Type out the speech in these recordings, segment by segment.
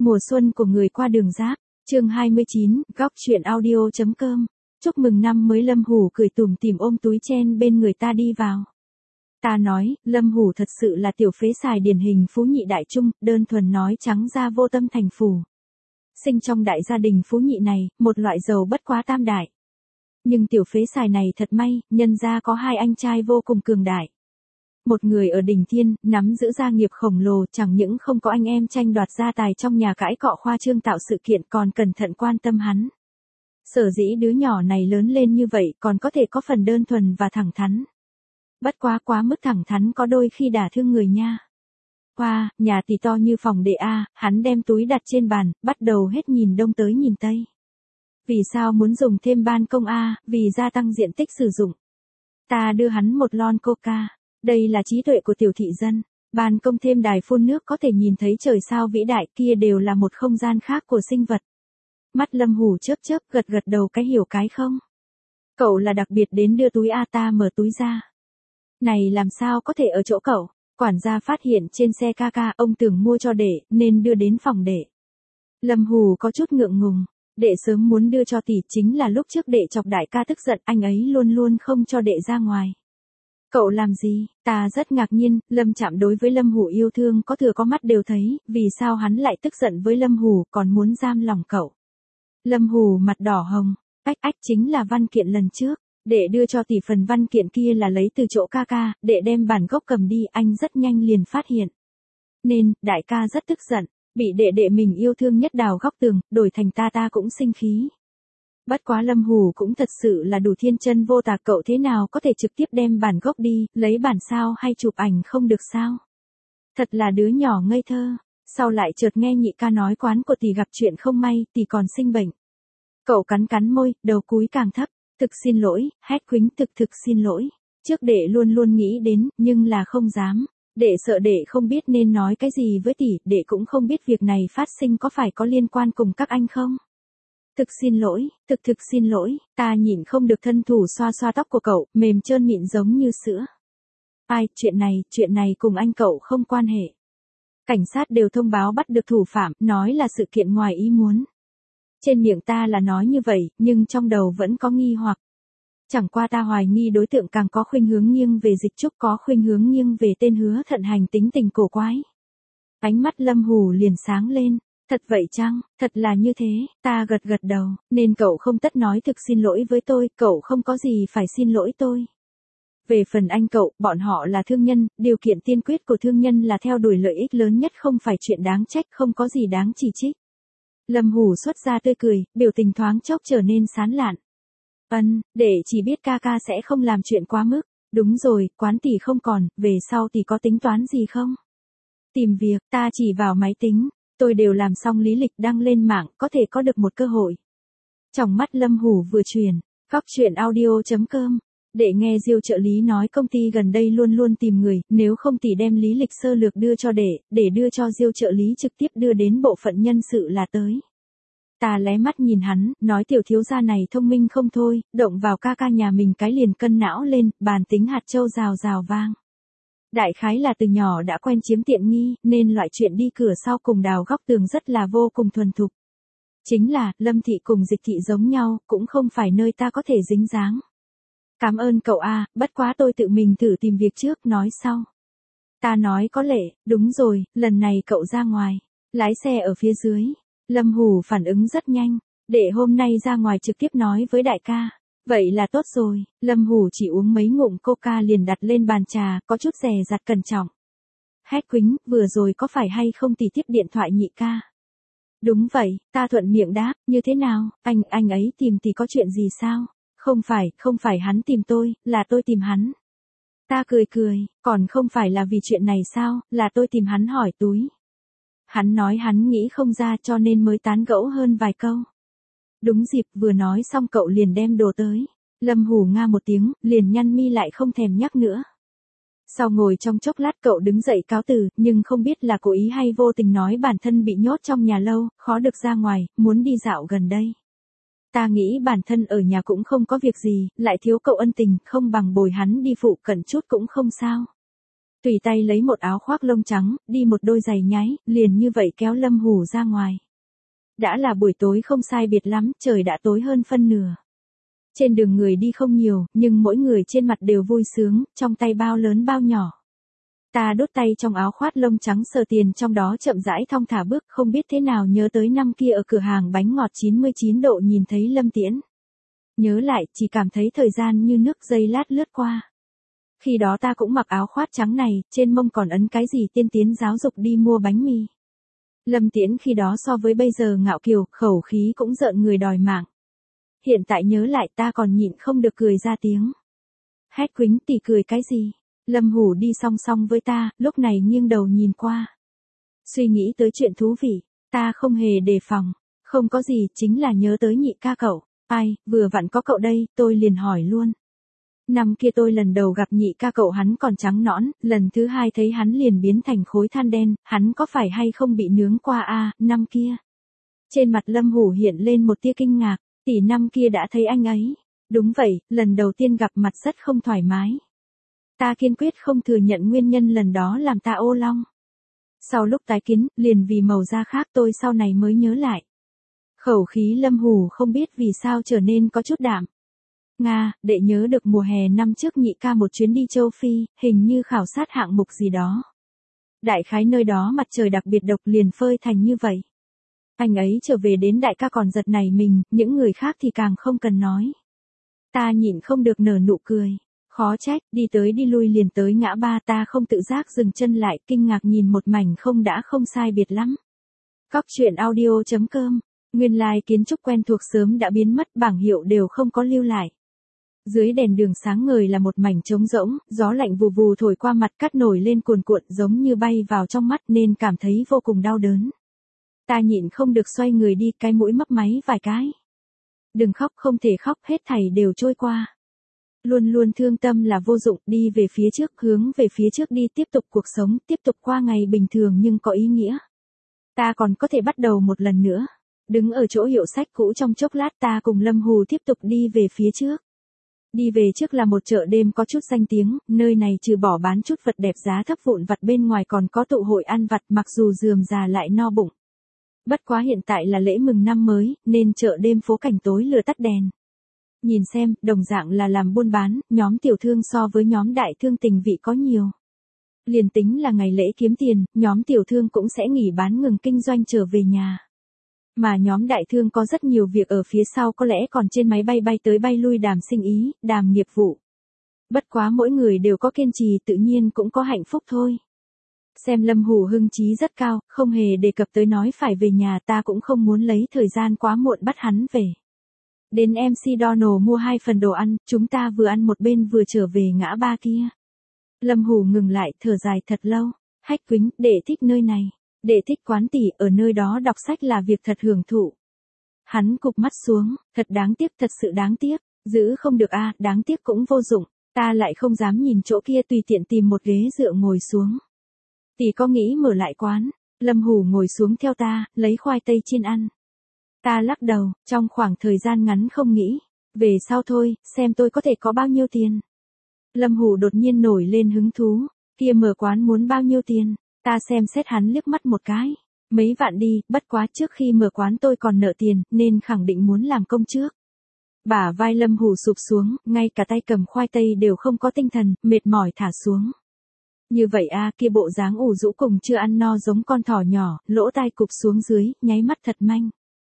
Mùa xuân của người qua đường giáp, chương 29, góc chuyện audio.com. Chúc mừng năm mới. Lâm Hủ cười tủm tỉm ôm túi chen bên người ta đi vào. Ta nói, Lâm Hủ thật sự là tiểu phế xài điển hình phú nhị đại trung, đơn thuần nói trắng ra vô tâm thành phủ. Sinh trong đại gia đình phú nhị này, một loại giàu bất quá tam đại. Nhưng tiểu phế xài này thật may, nhân ra có hai anh trai vô cùng cường đại. Một người ở đỉnh thiên, nắm giữ gia nghiệp khổng lồ, chẳng những không có anh em tranh đoạt gia tài trong nhà cãi cọ khoa trương tạo sự kiện, còn cẩn thận quan tâm hắn. Sở dĩ đứa nhỏ này lớn lên như vậy còn có thể có phần đơn thuần và thẳng thắn. Bất quá mức thẳng thắn có đôi khi đả thương người nha. Qua, nhà tỷ to như phòng đệ A, hắn đem túi đặt trên bàn, bắt đầu hết nhìn đông tới nhìn tây. Vì sao muốn dùng thêm ban công A? Vì gia tăng diện tích sử dụng. Ta đưa hắn một lon coca. Đây là trí tuệ của tiểu thị dân. Ban công thêm đài phun nước có thể nhìn thấy trời sao vĩ đại, kia đều là một không gian khác của sinh vật. Mắt Lâm Hủ chớp chớp, gật đầu cái hiểu cái không. Cậu là đặc biệt đến đưa túi A. Ta mở túi ra. Này làm sao có thể ở chỗ cậu? Quản gia phát hiện trên xe ca, ông tưởng mua cho đệ, nên đưa đến phòng đệ. Lâm Hủ có chút ngượng ngùng. Đệ sớm muốn đưa cho tỷ, chính là lúc trước đệ chọc đại ca tức giận, anh ấy luôn luôn không cho đệ ra ngoài. Cậu làm gì? Ta rất ngạc nhiên, Lâm Trạm đối với Lâm Hủ yêu thương có thừa có mắt đều thấy, vì sao hắn lại tức giận với Lâm Hủ còn muốn giam lòng cậu. Lâm Hủ mặt đỏ hồng, ách chính là văn kiện lần trước, đệ đưa cho tỷ phần văn kiện kia là lấy từ chỗ ca, đệ đem bản gốc cầm đi, anh rất nhanh liền phát hiện. Nên, đại ca rất tức giận, bị đệ mình yêu thương nhất đào góc tường, đổi thành ta cũng sinh khí. Bất quá Lâm Hủ cũng thật sự là đủ thiên chân vô tà, cậu thế nào có thể trực tiếp đem bản gốc đi, lấy bản sao hay chụp ảnh không được sao? Thật là đứa nhỏ ngây thơ. Sau lại chợt nghe nhị ca nói quán của tỷ gặp chuyện không may, tỷ còn sinh bệnh. Cậu cắn môi, đầu cúi càng thấp, thực xin lỗi, hét quính thực xin lỗi. Trước đệ luôn nghĩ đến, nhưng là không dám. Đệ sợ đệ không biết nên nói cái gì với tỷ, đệ cũng không biết việc này phát sinh có phải có liên quan cùng các anh không. Thực xin lỗi, thực xin lỗi, ta nhịn không được thân thủ xoa tóc của cậu, mềm trơn mịn giống như sữa. Ai, chuyện này cùng anh cậu không quan hệ. Cảnh sát đều thông báo bắt được thủ phạm, nói là sự kiện ngoài ý muốn. Trên miệng ta là nói như vậy, nhưng trong đầu vẫn có nghi hoặc. Chẳng qua ta hoài nghi đối tượng càng có khuynh hướng nghiêng về Dịch Trúc, có khuynh hướng nghiêng về tên Hứa Thận Hành tính tình cổ quái. Ánh mắt Lâm Hủ liền sáng lên. Thật vậy chăng? Thật là như thế, ta gật đầu, nên cậu không tất nói thực xin lỗi với tôi, cậu không có gì phải xin lỗi tôi. Về phần anh cậu, bọn họ là thương nhân, điều kiện tiên quyết của thương nhân là theo đuổi lợi ích lớn nhất, không phải chuyện đáng trách, không có gì đáng chỉ trích. Lâm Hủ xuất ra tươi cười, biểu tình thoáng chốc trở nên sán lạn. Để chỉ biết ca sẽ không làm chuyện quá mức. Đúng rồi, quán tỷ không còn, về sau tỷ có tính toán gì không? Tìm việc, ta chỉ vào máy tính. Tôi đều làm xong lý lịch đăng lên mạng, có thể có được một cơ hội. Trong mắt Lâm Hủ vừa chuyển, góc chuyện audio.com. Để nghe Diêu trợ lý nói công ty gần đây luôn tìm người, nếu không thì đem lý lịch sơ lược đưa cho để đưa cho Diêu trợ lý trực tiếp đưa đến bộ phận nhân sự là tới. Ta lé mắt nhìn hắn, nói tiểu thiếu gia này thông minh không thôi, động vào ca nhà mình cái liền cân não lên, bàn tính hạt châu rào vang. Đại khái là từ nhỏ đã quen chiếm tiện nghi, nên loại chuyện đi cửa sau cùng đào góc tường rất là vô cùng thuần thục. Chính là, Lâm thị cùng Dịch thị giống nhau, cũng không phải nơi ta có thể dính dáng. Cảm ơn cậu A, bất quá tôi tự mình thử tìm việc trước, nói sau. Ta nói có lệ, đúng rồi, lần này cậu ra ngoài, lái xe ở phía dưới. Lâm Hủ phản ứng rất nhanh, để hôm nay ra ngoài trực tiếp nói với đại ca. Vậy là tốt rồi, Lâm Hủ chỉ uống mấy ngụm coca liền đặt lên bàn trà, có chút dè dặt cẩn trọng. Hét quính, vừa rồi có phải hay không tỷ tiếp điện thoại nhị ca? Đúng vậy, ta thuận miệng đáp, như thế nào, anh ấy tìm tỷ có chuyện gì sao? Không phải hắn tìm tôi, là tôi tìm hắn. Ta cười, còn không phải là vì chuyện này sao, là tôi tìm hắn hỏi túi. Hắn nói hắn nghĩ không ra cho nên mới tán gẫu hơn vài câu. Đúng dịp vừa nói xong cậu liền đem đồ tới. Lâm Hủ nga một tiếng, liền nhăn mi lại không thèm nhắc nữa. Sau ngồi trong chốc lát cậu đứng dậy cáo từ, nhưng không biết là cố ý hay vô tình nói bản thân bị nhốt trong nhà lâu, khó được ra ngoài, muốn đi dạo gần đây. Ta nghĩ bản thân ở nhà cũng không có việc gì, lại thiếu cậu ân tình, không bằng bồi hắn đi phụ cận chút cũng không sao. Tùy tay lấy một áo khoác lông trắng, đi một đôi giày nháy, liền như vậy kéo Lâm Hủ ra ngoài. Đã là buổi tối không sai biệt lắm, trời đã tối hơn phân nửa. Trên đường người đi không nhiều, nhưng mỗi người trên mặt đều vui sướng, trong tay bao lớn bao nhỏ. Ta đút tay trong áo khoác lông trắng sờ tiền trong đó chậm rãi thong thả bước, không biết thế nào nhớ tới năm kia ở cửa hàng bánh ngọt 99 độ nhìn thấy Lâm Tiễn. Nhớ lại, chỉ cảm thấy thời gian như nước giây lát lướt qua. Khi đó ta cũng mặc áo khoác trắng này, trên mông còn ấn cái gì tiên tiến giáo dục đi mua bánh mì. Lâm Tiễn khi đó so với bây giờ ngạo kiều, khẩu khí cũng rợn người đòi mạng. Hiện tại nhớ lại ta còn nhịn không được cười ra tiếng. Hét Quýnh tỷ cười cái gì? Lâm Hủ đi song song với ta, lúc này nghiêng đầu nhìn qua. Suy nghĩ tới chuyện thú vị, ta không hề đề phòng. Không có gì, chính là nhớ tới nhị ca cậu. Ai, vừa vặn có cậu đây, tôi liền hỏi luôn. Năm kia tôi lần đầu gặp nhị ca cậu hắn còn trắng nõn, lần thứ hai thấy hắn liền biến thành khối than đen, hắn có phải hay không bị nướng qua năm kia. Trên mặt Lâm Hủ hiện lên một tia kinh ngạc, tỷ năm kia đã thấy anh ấy. Đúng vậy, lần đầu tiên gặp mặt rất không thoải mái. Ta kiên quyết không thừa nhận nguyên nhân lần đó làm ta ô long. Sau lúc tái kiến, liền vì màu da khác tôi sau này mới nhớ lại. Khẩu khí Lâm Hủ không biết vì sao trở nên có chút đạm. Nga, đệ nhớ được mùa hè năm trước nhị ca một chuyến đi châu Phi, hình như khảo sát hạng mục gì đó. Đại khái nơi đó mặt trời đặc biệt độc liền phơi thành như vậy. Anh ấy trở về đến đại ca còn giật nảy mình, những người khác thì càng không cần nói. Ta nhịn không được nở nụ cười. Khó trách, đi tới đi lui liền tới ngã ba ta không tự giác dừng chân lại, kinh ngạc nhìn một mảnh không đã không sai biệt lắm. Cóc truyện audio.com, nguyên lai kiến trúc quen thuộc sớm đã biến mất, bảng hiệu đều không có lưu lại. Dưới đèn đường sáng ngời là một mảnh trống rỗng, gió lạnh vù vù thổi qua mặt cắt nổi lên cuồn cuộn giống như bay vào trong mắt nên cảm thấy vô cùng đau đớn. Ta nhịn không được xoay người đi, cái mũi mấp máy vài cái. Đừng khóc, không thể khóc, hết thảy đều trôi qua. Luôn luôn thương tâm là vô dụng, đi về phía trước, hướng về phía trước đi, tiếp tục cuộc sống, tiếp tục qua ngày bình thường nhưng có ý nghĩa. Ta còn có thể bắt đầu một lần nữa. Đứng ở chỗ hiệu sách cũ trong chốc lát ta cùng Lâm Hủ tiếp tục đi về phía trước. Đi về trước là một chợ đêm có chút danh tiếng, nơi này trừ bỏ bán chút vật đẹp giá thấp vụn vặt bên ngoài còn có tụ hội ăn vặt, mặc dù rườm rà lại no bụng. Bất quá hiện tại là lễ mừng năm mới, nên chợ đêm phố cảnh tối lửa tắt đèn. Nhìn xem, đồng dạng là làm buôn bán, nhóm tiểu thương so với nhóm đại thương tình vị có nhiều. Liền tính là ngày lễ kiếm tiền, nhóm tiểu thương cũng sẽ nghỉ bán ngừng kinh doanh trở về nhà. Mà nhóm đại thương có rất nhiều việc ở phía sau, có lẽ còn trên máy bay bay tới bay lui đàm sinh ý, đàm nghiệp vụ. Bất quá mỗi người đều có kiên trì, tự nhiên cũng có hạnh phúc thôi. Xem Lâm Hủ hưng trí rất cao, không hề đề cập tới nói phải về nhà, ta cũng không muốn lấy thời gian quá muộn bắt hắn về. Đến MC Donald mua 2 phần đồ ăn, chúng ta vừa ăn một bên vừa trở về ngã ba kia. Lâm Hủ ngừng lại, thở dài thật lâu. Hách Quýnh, đệ thích nơi này. Đệ thích quán tỷ, ở nơi đó đọc sách là việc thật hưởng thụ. Hắn cụp mắt xuống, thật đáng tiếc, thật sự đáng tiếc. Giữ không được đáng tiếc cũng vô dụng. Ta lại không dám nhìn chỗ kia, tùy tiện tìm một ghế dựa ngồi xuống. Tỷ có nghĩ mở lại quán? Lâm Hủ ngồi xuống theo ta, lấy khoai tây chiên ăn. Ta lắc đầu, trong khoảng thời gian ngắn không nghĩ. Về sau thôi, xem tôi có thể có bao nhiêu tiền. Lâm Hủ đột nhiên nổi lên hứng thú. Kia mở quán muốn bao nhiêu tiền? Ta xem xét hắn liếc mắt một cái. Mấy vạn đi, bất quá trước khi mở quán tôi còn nợ tiền, nên khẳng định muốn làm công trước. Bả vai Lâm Hủ sụp xuống, ngay cả tay cầm khoai tây đều không có tinh thần, mệt mỏi thả xuống. Như vậy kia bộ dáng ủ rũ cùng chưa ăn no giống con thỏ nhỏ, lỗ tai cụp xuống dưới, nháy mắt thật manh.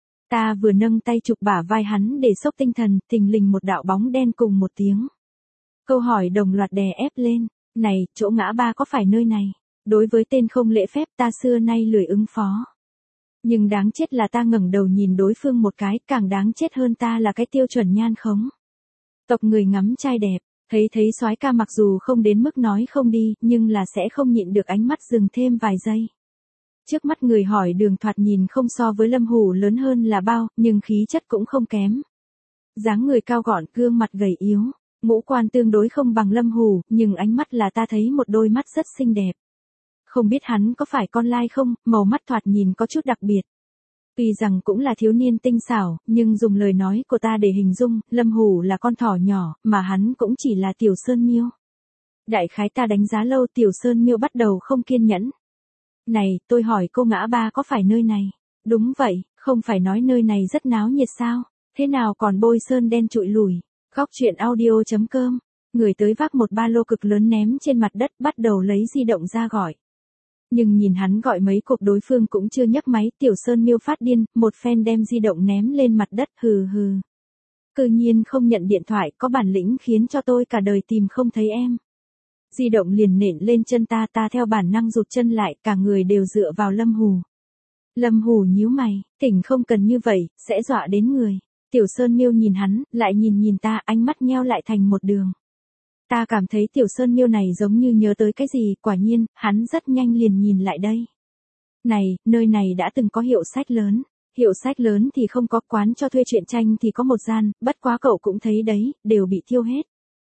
Ta vừa nâng tay chụp bả vai hắn để sốc tinh thần, thình lình một đạo bóng đen cùng một tiếng. Câu hỏi đồng loạt đè ép lên, này, chỗ ngã ba có phải nơi này? Đối với tên không lễ phép ta xưa nay lười ứng phó. Nhưng đáng chết là ta ngẩng đầu nhìn đối phương một cái, càng đáng chết hơn ta là cái tiêu chuẩn nhan khống. Tộc người ngắm trai đẹp, thấy soái ca mặc dù không đến mức nói không đi, nhưng là sẽ không nhịn được ánh mắt dừng thêm vài giây. Trước mắt người hỏi đường thoạt nhìn không so với Lâm Hủ lớn hơn là bao, nhưng khí chất cũng không kém. Dáng người cao gọn, gương mặt gầy yếu, ngũ quan tương đối không bằng Lâm Hủ, nhưng ánh mắt là ta thấy một đôi mắt rất xinh đẹp. Không biết hắn có phải con lai không, màu mắt thoạt nhìn có chút đặc biệt. Tuy rằng cũng là thiếu niên tinh xảo, nhưng dùng lời nói của ta để hình dung, Lâm Hủ là con thỏ nhỏ, mà hắn cũng chỉ là tiểu sơn miêu. Đại khái ta đánh giá lâu Tiểu Sơn Miêu bắt đầu không kiên nhẫn. Này, tôi hỏi cô ngã ba có phải nơi này? Đúng vậy, không phải nói nơi này rất náo nhiệt sao? Thế nào còn bôi sơn đen trụi lùi? Góc chuyện audio.com. Người tới vác một ba lô cực lớn ném trên mặt đất bắt đầu lấy di động ra gọi. Nhưng nhìn hắn gọi mấy cuộc đối phương cũng chưa nhấc máy, Tiểu Sơn Miêu phát điên, một phen đem di động ném lên mặt đất, hừ hừ. Cư nhiên không nhận điện thoại, có bản lĩnh khiến cho tôi cả đời tìm không thấy em. Di động liền nện lên chân ta theo bản năng rụt chân lại, cả người đều dựa vào Lâm Hù. Lâm Hù nhíu mày, tỉnh không cần như vậy, sẽ dọa đến người. Tiểu Sơn Miêu nhìn hắn, lại nhìn ta, ánh mắt nheo lại thành một đường. Ta cảm thấy Tiểu Sơn Miêu này giống như nhớ tới cái gì, quả nhiên, hắn rất nhanh liền nhìn lại đây. Này, nơi này đã từng có hiệu sách lớn. Hiệu sách lớn thì không có, quán cho thuê truyện tranh thì có một gian, bất quá cậu cũng thấy đấy, đều bị thiêu hết.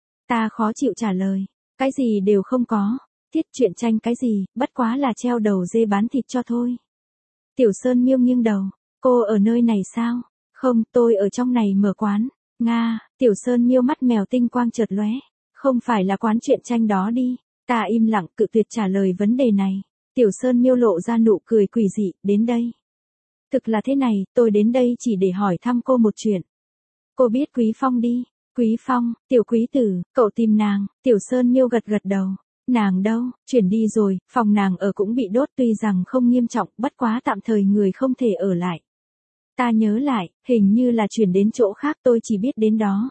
Ta khó chịu trả lời, cái gì đều không có, thiết truyện tranh cái gì, bất quá là treo đầu dê bán thịt cho thôi. Tiểu Sơn Miêu nghiêng đầu, cô ở nơi này sao? Không, tôi ở trong này mở quán. Nga, Tiểu Sơn Miêu mắt mèo tinh quang chợt lóe. Không phải là quán truyện tranh đó đi. Ta im lặng cự tuyệt trả lời vấn đề này. Tiểu Sơn Miêu lộ ra nụ cười quỷ dị, đến đây. Thực là thế này, tôi đến đây chỉ để hỏi thăm cô một chuyện. Cô biết Quý Phong đi. Quý Phong, Tiểu Quý Tử, cậu tìm nàng. Tiểu Sơn Miêu gật đầu. Nàng đâu, chuyển đi rồi, phòng nàng ở cũng bị đốt tuy rằng không nghiêm trọng, bất quá tạm thời người không thể ở lại. Ta nhớ lại, hình như là chuyển đến chỗ khác, tôi chỉ biết đến đó.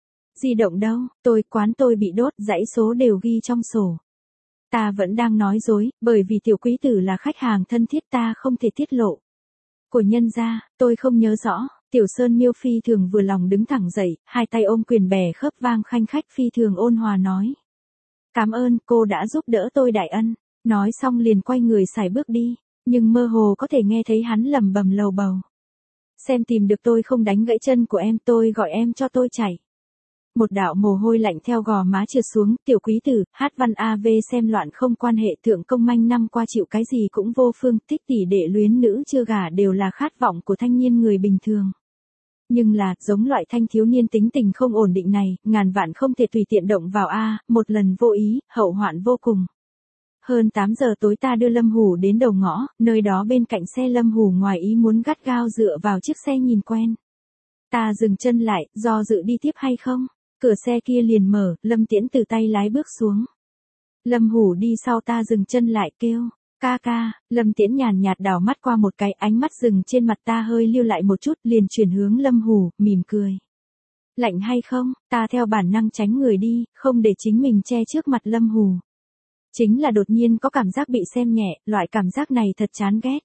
Di động đâu, quán tôi bị đốt, dãy số đều ghi trong sổ. Ta vẫn đang nói dối, bởi vì Tiểu Quý Tử là khách hàng thân thiết ta không thể tiết lộ. Của nhân gia, tôi không nhớ rõ. Tiểu Sơn Miêu phi thường vừa lòng đứng thẳng dậy, hai tay ôm quyền bè khớp vang khanh khách phi thường ôn hòa nói. Cảm ơn, cô đã giúp đỡ tôi đại ân. Nói xong liền quay người xài bước đi, nhưng mơ hồ có thể nghe thấy hắn lẩm bẩm lầu bầu. Xem tìm được tôi không đánh gãy chân của em, tôi gọi em cho tôi chạy. Một đạo mồ hôi lạnh theo gò má trượt xuống, Tiểu Quý Tử, hát văn AV xem loạn không quan hệ, thượng công manh năm qua chịu cái gì cũng vô phương, thích tỷ đệ luyến nữ chưa gả đều là khát vọng của thanh niên người bình thường. Nhưng là, giống loại thanh thiếu niên tính tình không ổn định này, ngàn vạn không thể tùy tiện động vào một lần vô ý, hậu hoạn vô cùng. Hơn 8 giờ tối ta đưa Lâm Hù đến đầu ngõ, nơi đó bên cạnh xe Lâm Hù ngoài ý muốn gắt gao dựa vào chiếc xe nhìn quen. Ta dừng chân lại, do dự đi tiếp hay không? Cửa xe kia liền mở, Lâm Tiễn từ tay lái bước xuống. Lâm Hù đi sau ta dừng chân lại kêu, ca ca, Lâm Tiễn nhàn nhạt đảo mắt qua một cái, ánh mắt dừng trên mặt ta hơi lưu lại một chút, liền chuyển hướng Lâm Hù, mỉm cười. Lạnh hay không? Ta theo bản năng tránh người đi, không để chính mình che trước mặt Lâm Hù. Chính là đột nhiên có cảm giác bị xem nhẹ, loại cảm giác này thật chán ghét.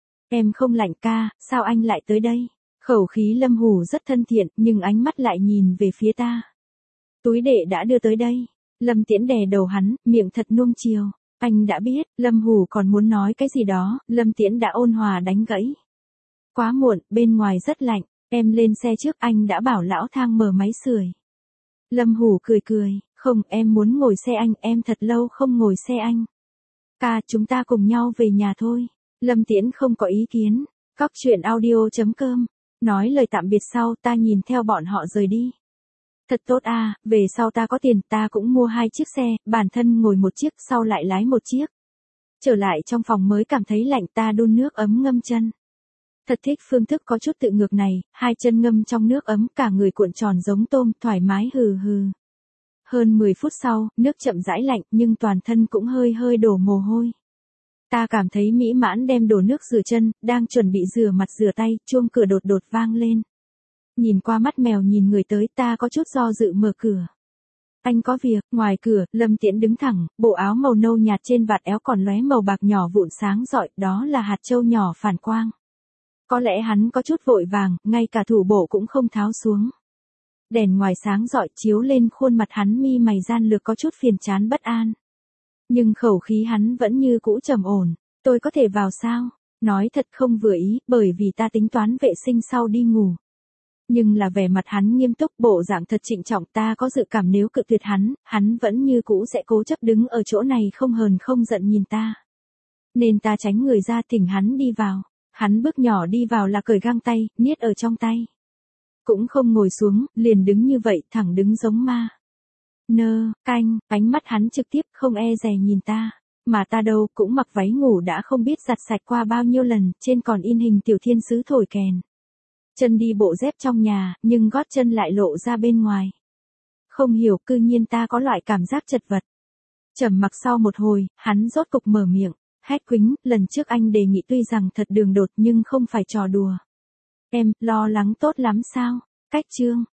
Em không lạnh ca, sao anh lại tới đây? Khẩu khí Lâm Hù rất thân thiện, nhưng ánh mắt lại nhìn về phía ta. Túi đệ đã đưa tới đây. Lâm Tiễn đè đầu hắn, miệng thật nuông chiều. Anh đã biết, Lâm Hù còn muốn nói cái gì đó, Lâm Tiễn đã ôn hòa đánh gãy. Quá muộn, bên ngoài rất lạnh, em lên xe trước, anh đã bảo lão thang mở máy sưởi. Lâm Hù cười, không, em muốn ngồi xe anh, em thật lâu không ngồi xe anh. Ca, chúng ta cùng nhau về nhà thôi. Lâm Tiễn không có ý kiến. Góc chuyện audio.com. Nói lời tạm biệt sau, ta nhìn theo bọn họ rời đi. Thật tốt về sau ta có tiền, ta cũng mua 2 chiếc xe, bản thân ngồi một chiếc, sau lại lái một chiếc. Trở lại trong phòng mới cảm thấy lạnh, ta đun nước ấm ngâm chân. Thật thích phương thức có chút tự ngược này, 2 chân ngâm trong nước ấm, cả người cuộn tròn giống tôm, thoải mái hừ hừ. Hơn 10 phút sau, nước chậm rãi lạnh, nhưng toàn thân cũng hơi đổ mồ hôi. Ta cảm thấy mỹ mãn đem đổ nước rửa chân, đang chuẩn bị rửa mặt rửa tay, chuông cửa đột vang lên. Nhìn qua mắt mèo nhìn người tới, ta có chút do dự mở cửa. Anh có việc, ngoài cửa, Lâm Tiễn đứng thẳng, bộ áo màu nâu nhạt trên vạt áo còn lóe màu bạc nhỏ vụn sáng rọi, đó là hạt châu nhỏ phản quang. Có lẽ hắn có chút vội vàng, ngay cả thủ bộ cũng không tháo xuống. Đèn ngoài sáng rọi chiếu lên khuôn mặt hắn, mi mày gian lược có chút phiền chán bất an. Nhưng khẩu khí hắn vẫn như cũ trầm ổn. Tôi có thể vào sao? Nói thật không vừa ý, bởi vì ta tính toán vệ sinh sau đi ngủ. Nhưng là vẻ mặt hắn nghiêm túc, bộ dạng thật trịnh trọng, ta có dự cảm nếu cự tuyệt hắn vẫn như cũ sẽ cố chấp đứng ở chỗ này không hờn không giận nhìn ta. Nên ta tránh người ra thỉnh hắn đi vào. Hắn bước nhỏ đi vào là cởi găng tay, niết ở trong tay. Cũng không ngồi xuống, liền đứng như vậy, thẳng đứng giống ma. canh, ánh mắt hắn trực tiếp không e dè nhìn ta. Mà ta đâu, cũng mặc váy ngủ đã không biết giặt sạch qua bao nhiêu lần, trên còn in hình tiểu thiên sứ thổi kèn. Chân đi bộ dép trong nhà, nhưng gót chân lại lộ ra bên ngoài. Không hiểu, cư nhiên ta có loại cảm giác chật vật. Trầm mặc sau một hồi, hắn rốt cục mở miệng. Hét Quýnh, lần trước anh đề nghị tuy rằng thật đường đột nhưng không phải trò đùa. Em, lo lắng tốt lắm sao? Cách chương.